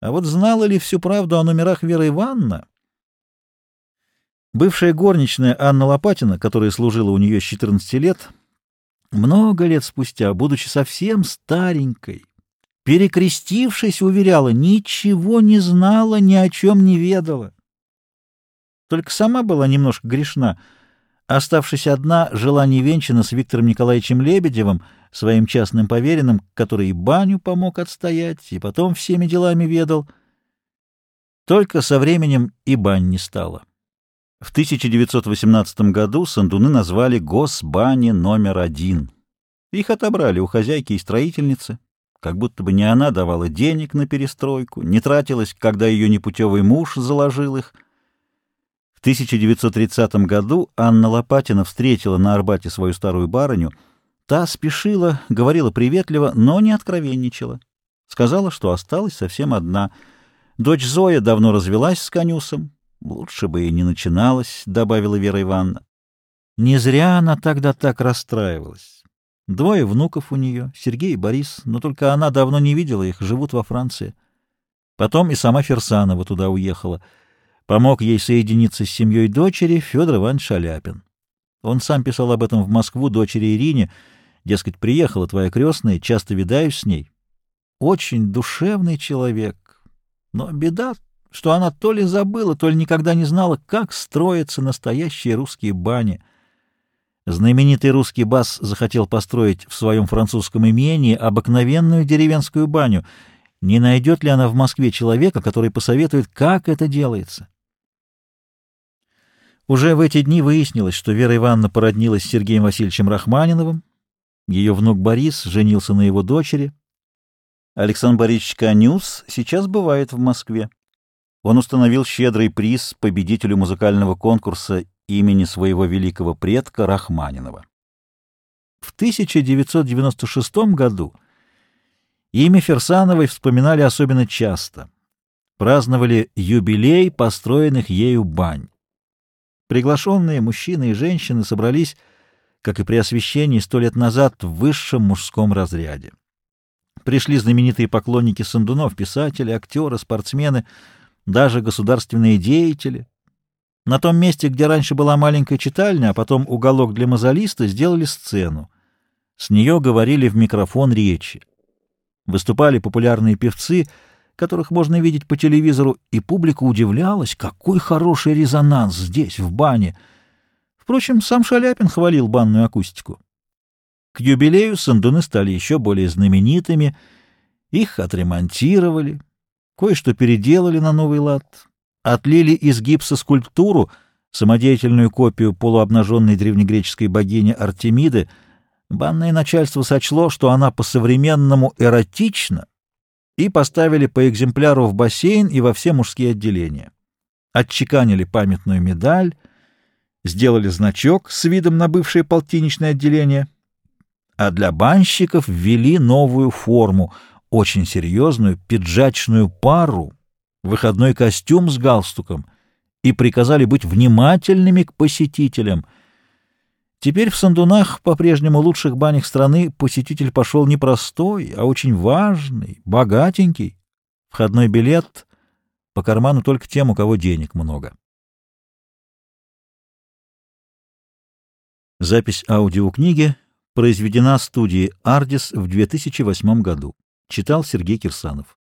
А вот знала ли всю правду о номерах Вера Ивановна? Бывшая горничная Анна Лопатина, которая служила у нее с 14 лет, много лет спустя, будучи совсем старенькой, перекрестившись, уверяла, ничего не знала, ни о чем не ведала. Только сама была немножко грешна. Оставшись одна, жила невенчана с Виктором Николаевичем Лебедевым, своим частным поверенным, который и баню помог отстоять, и потом всеми делами ведал. Только со временем и бань не стало. В 1918 году Сандуны назвали «Госбани номер 1». Их отобрали у хозяйки и строительницы, как будто бы не она давала денег на перестройку, не тратилась, когда ее непутевый муж заложил их. В 1930 году Анна Лопатина встретила на Арбате свою старую барыню. Та спешила, говорила приветливо, но не откровенничала. Сказала, что осталась совсем одна. Дочь Зоя давно развелась с конюсом. «Лучше бы и не начиналось», — добавила Вера Ивановна. Не зря она тогда так расстраивалась. 2 внуков у нее, Сергей и Борис, но только она давно не видела их, живут во Франции. Потом и сама Фирсанова туда уехала. Помог ей соединиться с семьей дочери Федор Иванович Шаляпин. Он сам писал об этом в Москву дочери Ирине, дескать, приехала твоя крестная, часто видаюсь с ней. Очень душевный человек, но беда, что она то ли забыла, то ли никогда не знала, как строятся настоящие русские бани. Знаменитый русский бас захотел построить в своем французском имении обыкновенную деревенскую баню. Не найдет ли она в Москве человека, который посоветует, как это делается? Уже в эти дни выяснилось, что Вера Ивановна породнилась с Сергеем Васильевичем Рахманиновым. Ее внук Борис женился на его дочери. Александр Борисович Конюс сейчас бывает в Москве. Он установил щедрый приз победителю музыкального конкурса имени своего великого предка Рахманинова. В 1996 году имя Фирсановой вспоминали особенно часто. Праздновали юбилей построенных ею бань. Приглашенные мужчины и женщины собрались, как и при освящении 100 лет назад, в высшем мужском разряде. Пришли знаменитые поклонники Сандунов, писатели, актеры, спортсмены, даже государственные деятели. На том месте, где раньше была маленькая читальня, а потом уголок для мозолиста, сделали сцену. С нее говорили в микрофон речи. Выступали популярные певцы, которых можно видеть по телевизору, и публика удивлялась, какой хороший резонанс здесь, в бане. Впрочем, сам Шаляпин хвалил банную акустику. К юбилею Сандуны стали еще более знаменитыми, их отремонтировали, кое-что переделали на новый лад, отлили из гипса скульптуру, самодеятельную копию полуобнаженной древнегреческой богини Артемиды. Банное начальство сочло, что она по-современному эротична, и поставили по экземпляру в бассейн и во все мужские отделения. Отчеканили памятную медаль, сделали значок с видом на бывшее полтинничное отделение, а для банщиков ввели новую форму, очень серьезную пиджачную пару, выходной костюм с галстуком, и приказали быть внимательными к посетителям. Теперь в Сандунах, по-прежнему лучших банях страны, посетитель пошел не простой, а очень важный, богатенький. Входной билет по карману только тем, у кого денег много. Запись аудиокниги произведена студией «Ардис» в 2008 году. Читал Сергей Кирсанов.